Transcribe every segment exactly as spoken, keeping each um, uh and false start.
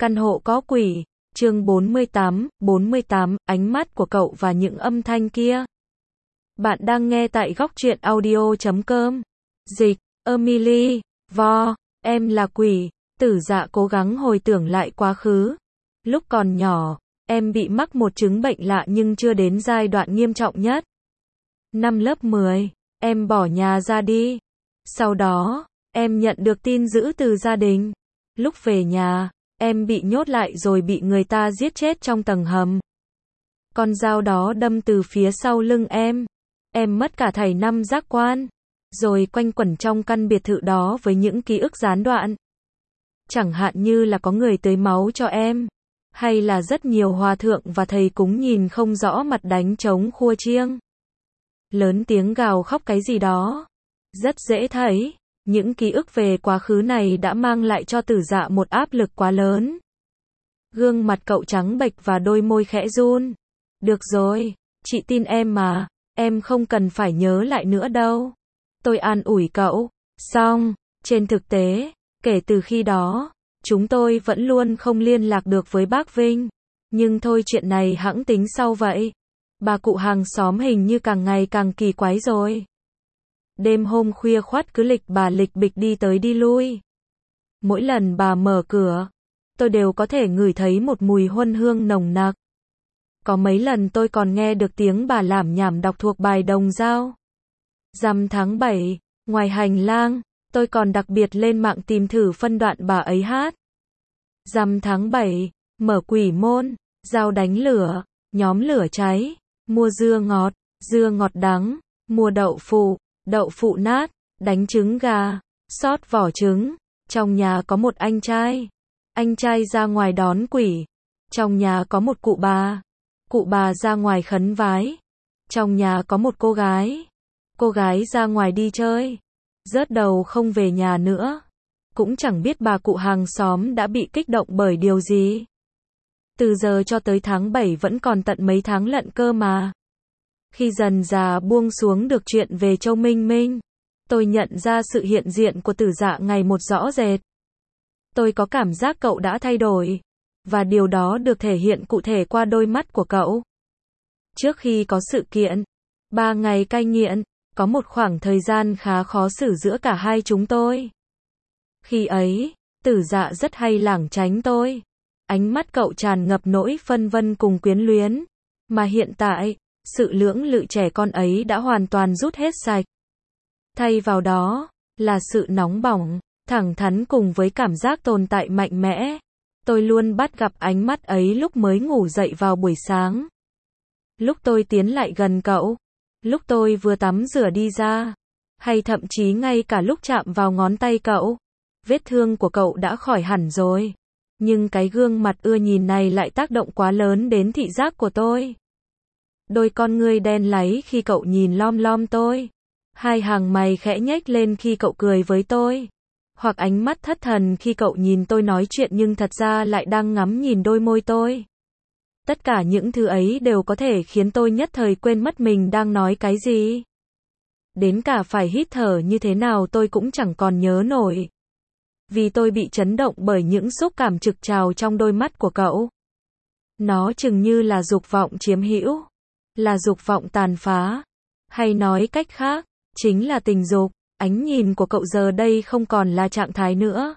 Căn hộ có quỷ, chương bốn mươi tám, bốn mươi tám, ánh mắt của cậu và những âm thanh kia. Bạn đang nghe tại góc truyện audio chấm com. Dịch, Emily, Vo, em là quỷ. Tử Dạ cố gắng hồi tưởng lại quá khứ. Lúc còn nhỏ, em bị mắc một chứng bệnh lạ nhưng chưa đến giai đoạn nghiêm trọng nhất. Năm lớp mười, em bỏ nhà ra đi. Sau đó, em nhận được tin dữ từ gia đình. Lúc về nhà, em bị nhốt lại rồi bị người ta giết chết trong tầng hầm. Con dao đó đâm từ phía sau lưng em. Em mất cả thảy năm giác quan. Rồi quanh quẩn trong căn biệt thự đó với những ký ức gián đoạn. Chẳng hạn như là có người tưới máu cho em. Hay là rất nhiều hòa thượng và thầy cúng nhìn không rõ mặt đánh trống khua chiêng. Lớn tiếng gào khóc cái gì đó. Rất dễ thấy. Những ký ức về quá khứ này đã mang lại cho Tử Dạ một áp lực quá lớn. Gương mặt cậu trắng bệch và đôi môi khẽ run. Được rồi, chị tin em mà, em không cần phải nhớ lại nữa đâu. Tôi an ủi cậu. Xong, trên thực tế, kể từ khi đó, chúng tôi vẫn luôn không liên lạc được với bác Vinh. Nhưng thôi chuyện này hẵng tính sau vậy. Bà cụ hàng xóm hình như càng ngày càng kỳ quái rồi. Đêm hôm khuya khoắt cứ lịch bà lịch bịch đi tới đi lui. Mỗi lần bà mở cửa, tôi đều có thể ngửi thấy một mùi huân hương nồng nặc. Có mấy lần tôi còn nghe được tiếng bà lảm nhảm đọc thuộc bài Đồng Dao. Rằm tháng bảy, ngoài hành lang, tôi còn đặc biệt lên mạng tìm thử phân đoạn bà ấy hát. Rằm tháng bảy, mở quỷ môn, dao đánh lửa, nhóm lửa cháy, mua dưa ngọt, dưa ngọt đắng, mua đậu phụ, đậu phụ nát, đánh trứng gà, xót vỏ trứng. Trong nhà có một anh trai. Anh trai ra ngoài đón quỷ. Trong nhà có một cụ bà. Cụ bà ra ngoài khấn vái. Trong nhà có một cô gái. Cô gái ra ngoài đi chơi. Rớt đầu không về nhà nữa. Cũng chẳng biết bà cụ hàng xóm đã bị kích động bởi điều gì. Từ giờ cho tới tháng bảy vẫn còn tận mấy tháng lận cơ mà. Khi dần dà buông xuống được chuyện về Châu Minh Minh, tôi nhận ra sự hiện diện của Tử Dạ ngày một rõ rệt. Tôi có cảm giác cậu đã thay đổi, và điều đó được thể hiện cụ thể qua đôi mắt của cậu. Trước khi có sự kiện, ba ngày cai nghiện, có một khoảng thời gian khá khó xử giữa cả hai chúng tôi. Khi ấy, Tử Dạ rất hay lảng tránh tôi. Ánh mắt cậu tràn ngập nỗi phân vân cùng quyến luyến. Mà hiện tại, sự lưỡng lự trẻ con ấy đã hoàn toàn rút hết sạch. Thay vào đó, là sự nóng bỏng, thẳng thắn cùng với cảm giác tồn tại mạnh mẽ. Tôi luôn bắt gặp ánh mắt ấy lúc mới ngủ dậy vào buổi sáng. Lúc tôi tiến lại gần cậu. Lúc tôi vừa tắm rửa đi ra. Hay thậm chí ngay cả lúc chạm vào ngón tay cậu. Vết thương của cậu đã khỏi hẳn rồi. Nhưng cái gương mặt ưa nhìn này lại tác động quá lớn đến thị giác của tôi. Đôi con ngươi đen láy khi cậu nhìn lom lom tôi. Hai hàng mày khẽ nhếch lên khi cậu cười với tôi. Hoặc ánh mắt thất thần khi cậu nhìn tôi nói chuyện nhưng thật ra lại đang ngắm nhìn đôi môi tôi. Tất cả những thứ ấy đều có thể khiến tôi nhất thời quên mất mình đang nói cái gì. Đến cả phải hít thở như thế nào tôi cũng chẳng còn nhớ nổi. Vì tôi bị chấn động bởi những xúc cảm trực trào trong đôi mắt của cậu. Nó chừng như là dục vọng chiếm hữu. Là dục vọng tàn phá. Hay nói cách khác, chính là tình dục. Ánh nhìn của cậu giờ đây không còn là trạng thái nữa,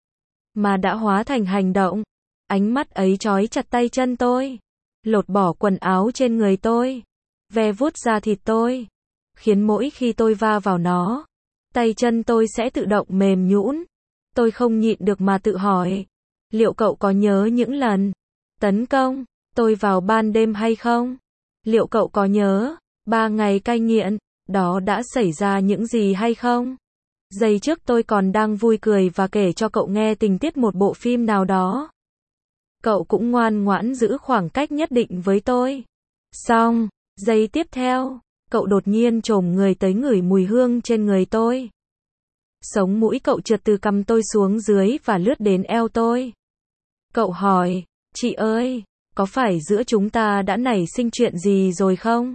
mà đã hóa thành hành động. Ánh mắt ấy trói chặt tay chân tôi. Lột bỏ quần áo trên người tôi. Ve vuốt da thịt tôi. Khiến mỗi khi tôi va vào nó, tay chân tôi sẽ tự động mềm nhũn. Tôi không nhịn được mà tự hỏi. Liệu cậu có nhớ những lần tấn công tôi vào ban đêm hay không? Liệu cậu có nhớ ba ngày cai nghiện đó đã xảy ra những gì hay không? Giây trước tôi còn đang vui cười và kể cho cậu nghe tình tiết một bộ phim nào đó. Cậu cũng ngoan ngoãn giữ khoảng cách nhất định với tôi. Xong, giây tiếp theo, cậu đột nhiên chồm người tới ngửi mùi hương trên người tôi. Sống mũi cậu trượt từ cằm tôi xuống dưới và lướt đến eo tôi. Cậu hỏi, chị ơi, có phải giữa chúng ta đã nảy sinh chuyện gì rồi không?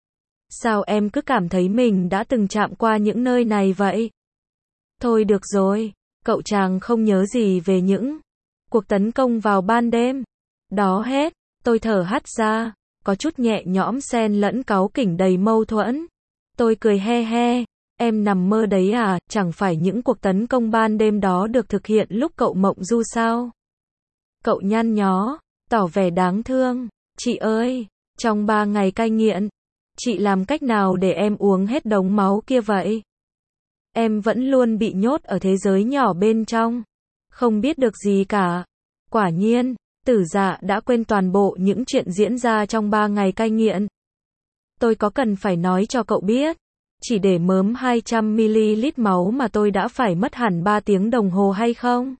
Sao em cứ cảm thấy mình đã từng chạm qua những nơi này vậy? Thôi được rồi, cậu chàng không nhớ gì về những Cuộc tấn công vào ban đêm. Đó hết, tôi thở hắt ra, có chút nhẹ nhõm xen lẫn cáu kỉnh đầy mâu thuẫn. Tôi cười he he, em nằm mơ đấy à, chẳng phải những cuộc tấn công ban đêm đó được thực hiện lúc cậu mộng du sao? Cậu nhăn nhó, tỏ vẻ đáng thương. Chị ơi, trong ba ngày cai nghiện, chị làm cách nào để em uống hết đống máu kia vậy? Em vẫn luôn bị nhốt ở thế giới nhỏ bên trong, không biết được gì cả. Quả nhiên, Tử Dạ đã quên toàn bộ những chuyện diễn ra trong ba ngày cai nghiện. Tôi có cần phải nói cho cậu biết, chỉ để mớm hai trăm mi-li-lít máu mà tôi đã phải mất hẳn ba tiếng đồng hồ hay không?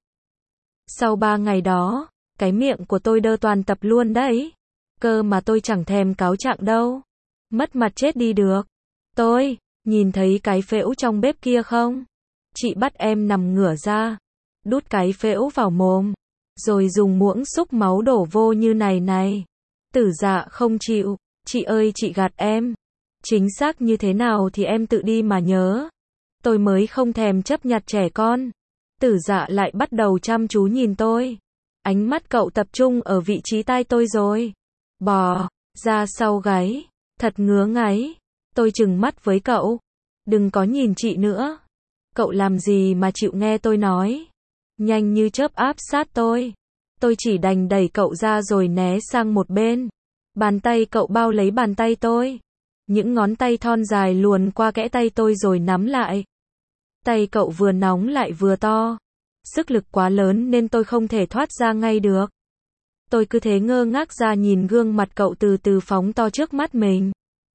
Sau ba ngày đó, cái miệng của tôi đơ toàn tập luôn đấy. Cơ mà tôi chẳng thèm cáo trạng đâu. Mất mặt chết đi được. Tôi, nhìn thấy cái phễu trong bếp kia không? Chị bắt em nằm ngửa ra, đút cái phễu vào mồm, rồi dùng muỗng xúc máu đổ vô như này này. Tử Dạ không chịu. Chị ơi chị gạt em. Chính xác như thế nào thì em tự đi mà nhớ. Tôi mới không thèm chấp nhặt trẻ con. Tử Dạ lại bắt đầu chăm chú nhìn tôi. Ánh mắt cậu tập trung ở vị trí tai tôi rồi. Bò ra sau gáy. Thật ngứa ngáy. Tôi trừng mắt với cậu. Đừng có nhìn chị nữa. Cậu làm gì mà chịu nghe tôi nói. Nhanh như chớp áp sát tôi. Tôi chỉ đành đẩy cậu ra rồi né sang một bên. Bàn tay cậu bao lấy bàn tay tôi. Những ngón tay thon dài luồn qua kẽ tay tôi rồi nắm lại. Tay cậu vừa nóng lại vừa to. Sức lực quá lớn nên tôi không thể thoát ra ngay được. Tôi cứ thế ngơ ngác ra nhìn gương mặt cậu từ từ phóng to trước mắt mình.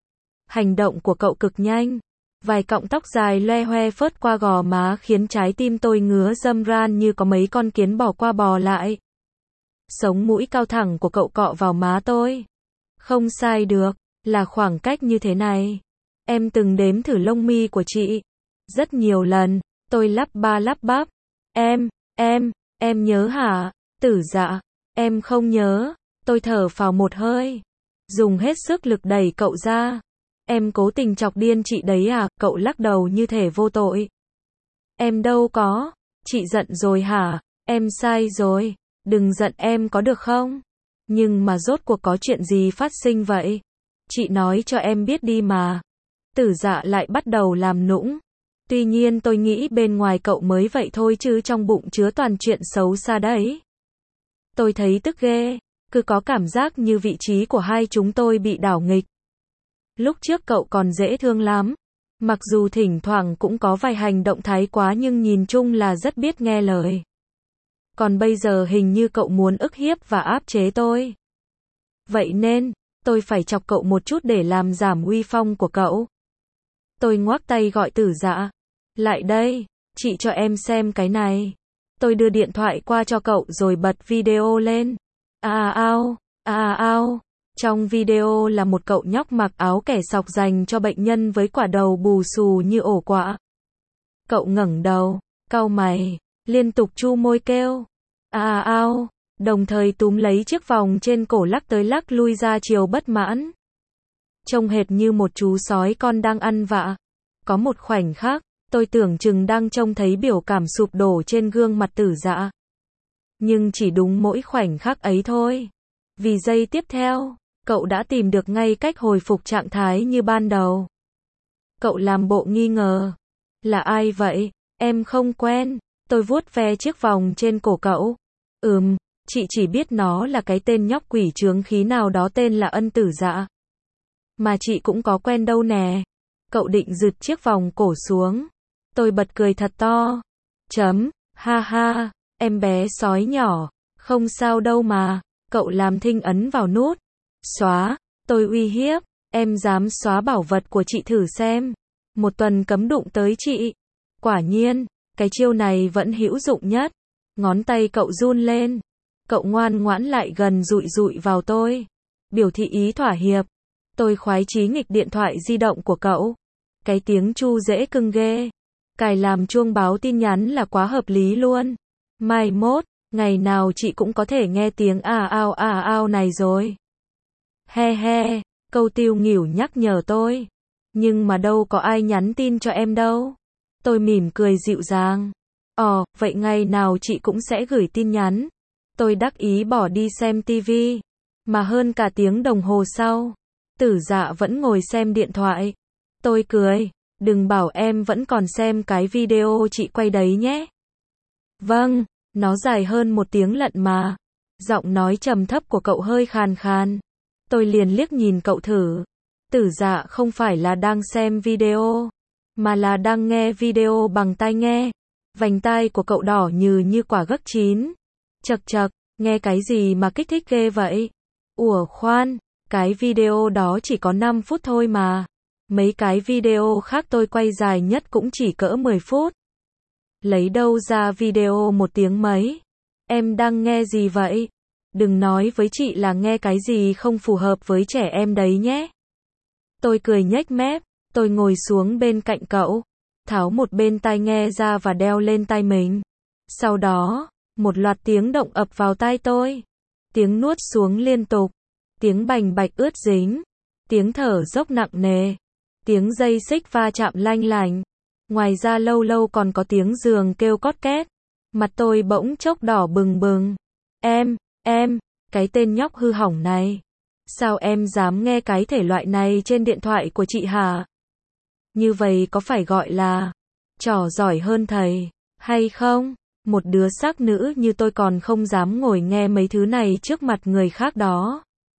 Hành động của cậu cực nhanh. Vài cọng tóc dài loe hoe phớt qua gò má khiến trái tim tôi ngứa râm ran như có mấy con kiến bò qua bò lại. Sống mũi cao thẳng của cậu cọ vào má tôi. Không sai được, là khoảng cách như thế này. Em từng đếm thử lông mi của chị. Rất nhiều lần, tôi lắp ba lắp bắp. Em, em, em nhớ hả? Tử Dạ, em không nhớ. Tôi thở phào một hơi. Dùng hết sức lực đẩy cậu ra. Em cố tình chọc điên chị đấy à? Cậu lắc đầu như thể vô tội. Em đâu có. Chị giận rồi hả? Em sai rồi. Đừng giận em có được không? Nhưng mà rốt cuộc có chuyện gì phát sinh vậy? Chị nói cho em biết đi mà. Tử Dạ lại bắt đầu làm nũng. Tuy nhiên tôi nghĩ bên ngoài cậu mới vậy thôi chứ trong bụng chứa toàn chuyện xấu xa đấy. Tôi thấy tức ghê. Cứ có cảm giác như vị trí của hai chúng tôi bị đảo nghịch. Lúc trước cậu còn dễ thương lắm. Mặc dù thỉnh thoảng cũng có vài hành động thái quá nhưng nhìn chung là rất biết nghe lời. Còn bây giờ hình như cậu muốn ức hiếp và áp chế tôi. Vậy nên, tôi phải chọc cậu một chút để làm giảm uy phong của cậu. Tôi ngoác tay gọi Tử Dạ. Lại đây, chị cho em xem cái này. Tôi đưa điện thoại qua cho cậu rồi bật video lên. À ao, à ao. Trong video là một cậu nhóc mặc áo kẻ sọc dành cho bệnh nhân với quả đầu bù xù như ổ quạ. Cậu ngẩng đầu, cau mày, liên tục chu môi kêu. À ao, đồng thời túm lấy chiếc vòng trên cổ lắc tới lắc lui ra chiều bất mãn. Trông hệt như một chú sói con đang ăn vạ. Có một khoảnh khắc, tôi tưởng chừng đang trông thấy biểu cảm sụp đổ trên gương mặt Tử Dạ. Nhưng chỉ đúng mỗi khoảnh khắc ấy thôi. Vì giây tiếp theo, cậu đã tìm được ngay cách hồi phục trạng thái như ban đầu. Cậu làm bộ nghi ngờ. Là ai vậy? Em không quen. Tôi vuốt ve chiếc vòng trên cổ cậu. Ừm, chị chỉ biết nó là cái tên nhóc quỷ chướng khí nào đó tên là Ân Tử Dạ. Mà chị cũng có quen đâu nè. Cậu định giựt chiếc vòng cổ xuống. Tôi bật cười thật to. Chấm, ha ha, em bé sói nhỏ. Không sao đâu mà. Cậu làm thinh ấn vào nút. Xóa, tôi uy hiếp. Em dám xóa bảo vật của chị thử xem. Một tuần cấm đụng tới chị. Quả nhiên, cái chiêu này vẫn hữu dụng nhất. Ngón tay cậu run lên. Cậu ngoan ngoãn lại gần dụi dụi vào tôi. Biểu thị ý thỏa hiệp. Tôi khoái chí nghịch điện thoại di động của cậu. Cái tiếng chu dễ cưng ghê. Cài làm chuông báo tin nhắn là quá hợp lý luôn. Mai mốt, ngày nào chị cũng có thể nghe tiếng à ao à ao này rồi. He he, câu tiêu nghỉu nhắc nhở tôi. Nhưng mà đâu có ai nhắn tin cho em đâu. Tôi mỉm cười dịu dàng. Ồ, vậy ngày nào chị cũng sẽ gửi tin nhắn. Tôi đắc ý bỏ đi xem tivi. Mà hơn cả tiếng đồng hồ sau, Tử Dạ vẫn ngồi xem điện thoại. Tôi cười. Đừng bảo em vẫn còn xem cái video chị quay đấy nhé. Vâng, nó dài hơn một tiếng lận mà. Giọng nói trầm thấp của cậu hơi khàn khàn. Tôi liền liếc nhìn cậu thử. Tử Dạ không phải là đang xem video, mà là đang nghe video bằng tai nghe. Vành tai của cậu đỏ như như quả gấc chín. Chậc chậc, nghe cái gì mà kích thích ghê vậy? Ủa khoan, cái video đó chỉ có năm phút thôi mà. Mấy cái video khác tôi quay dài nhất cũng chỉ cỡ mười phút. Lấy đâu ra video một tiếng mấy? Em đang nghe gì vậy? Đừng nói với chị là nghe cái gì không phù hợp với trẻ em đấy nhé. Tôi cười nhếch mép, tôi ngồi xuống bên cạnh cậu, tháo một bên tai nghe ra và đeo lên tai mình. Sau đó, một loạt tiếng động ập vào tai tôi. Tiếng nuốt xuống liên tục, tiếng bành bạch ướt dính, tiếng thở dốc nặng nề, tiếng dây xích va chạm lanh lành. Ngoài ra lâu lâu còn có tiếng giường kêu cót két. Mặt tôi bỗng chốc đỏ bừng bừng. Em, em, cái tên nhóc hư hỏng này. Sao em dám nghe cái thể loại này trên điện thoại của chị hả? Như vậy có phải gọi là trò giỏi hơn thầy, hay không? Một đứa xác nữ như tôi còn không dám ngồi nghe mấy thứ này trước mặt người khác đó.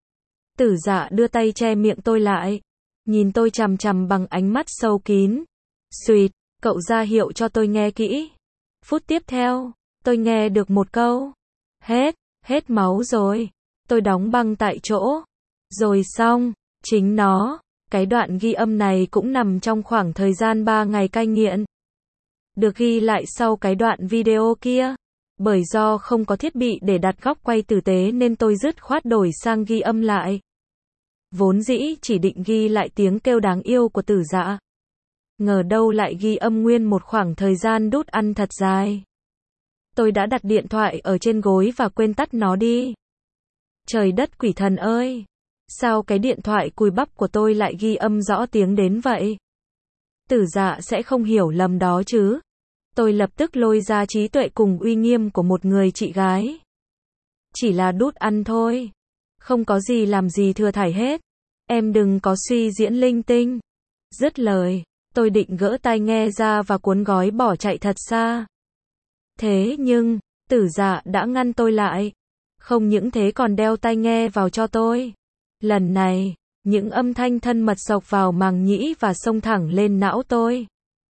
Tử Dạ đưa tay che miệng tôi lại, nhìn tôi chằm chằm bằng ánh mắt sâu kín. Xuyệt, cậu ra hiệu cho tôi nghe kỹ. Phút tiếp theo, tôi nghe được một câu. Hết, hết máu rồi. Tôi đóng băng tại chỗ. Rồi xong, chính nó, cái đoạn ghi âm này cũng nằm trong khoảng thời gian ba ngày cai nghiện. Được ghi lại sau cái đoạn video kia. Bởi do không có thiết bị để đặt góc quay tử tế nên tôi dứt khoát đổi sang ghi âm lại. Vốn dĩ chỉ định ghi lại tiếng kêu đáng yêu của Tử Dạ. Ngờ đâu lại ghi âm nguyên một khoảng thời gian đút ăn thật dài. Tôi đã đặt điện thoại ở trên gối và quên tắt nó đi. Trời đất quỷ thần ơi! Sao cái điện thoại cùi bắp của tôi lại ghi âm rõ tiếng đến vậy? Tử Dạ sẽ không hiểu lầm đó chứ. Tôi lập tức lôi ra trí tuệ cùng uy nghiêm của một người chị gái. Chỉ là đút ăn thôi. Không có gì làm gì thừa thải hết. Em đừng có suy diễn linh tinh. Dứt lời, tôi định gỡ tai nghe ra và cuốn gói bỏ chạy thật xa. Thế nhưng, Tử Dạ đã ngăn tôi lại. Không những thế còn đeo tai nghe vào cho tôi. Lần này, những âm thanh thân mật xộc vào màng nhĩ và xông thẳng lên não tôi.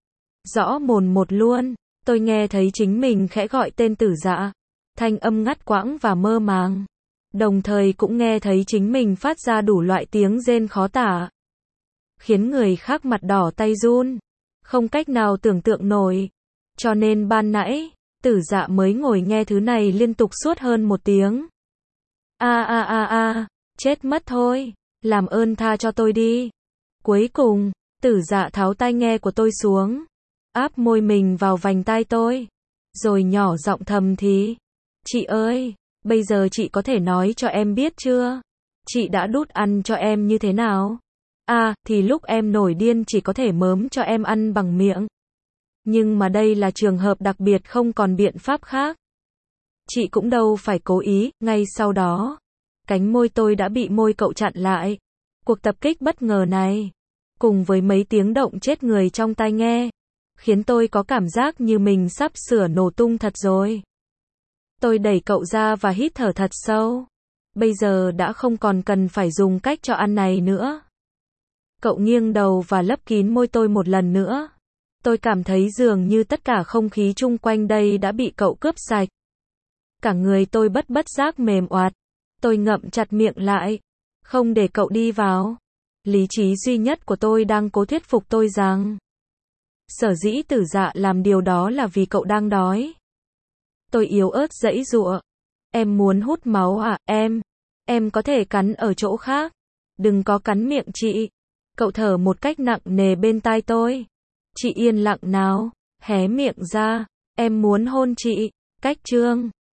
Rõ mồn một luôn, tôi nghe thấy chính mình khẽ gọi tên Tử Dạ. Thanh âm ngắt quãng và mơ màng. Đồng thời cũng nghe thấy chính mình phát ra đủ loại tiếng rên khó tả. Khiến người khác mặt đỏ tay run. Không cách nào tưởng tượng nổi. Cho nên ban nãy, Tử Dạ mới ngồi nghe thứ này liên tục suốt hơn một tiếng. A a a a, chết mất thôi, làm ơn tha cho tôi đi. Cuối cùng, Tử Dạ tháo tai nghe của tôi xuống, áp môi mình vào vành tai tôi, rồi nhỏ giọng thầm thì, chị ơi, bây giờ chị có thể nói cho em biết chưa? Chị đã đút ăn cho em như thế nào? À, thì lúc em nổi điên chỉ có thể mớm cho em ăn bằng miệng. Nhưng mà đây là trường hợp đặc biệt không còn biện pháp khác. Chị cũng đâu phải cố ý, ngay sau đó, cánh môi tôi đã bị môi cậu chặn lại. Cuộc tập kích bất ngờ này, cùng với mấy tiếng động chết người trong tai nghe, khiến tôi có cảm giác như mình sắp sửa nổ tung thật rồi. Tôi đẩy cậu ra và hít thở thật sâu. Bây giờ đã không còn cần phải dùng cách cho ăn này nữa. Cậu nghiêng đầu và lấp kín môi tôi một lần nữa. Tôi cảm thấy dường như tất cả không khí chung quanh đây đã bị cậu cướp sạch. Cả người tôi bất bất giác mềm oạt. Tôi ngậm chặt miệng lại, không để cậu đi vào. Lý trí duy nhất của tôi đang cố thuyết phục tôi rằng sở dĩ Tử Dạ làm điều đó là vì cậu đang đói. Tôi yếu ớt giãy giụa. Em muốn hút máu à, em? Em có thể cắn ở chỗ khác. Đừng có cắn miệng chị. Cậu thở một cách nặng nề bên tai tôi. Chị yên lặng nào, hé miệng ra. Em muốn hôn chị. Cách chương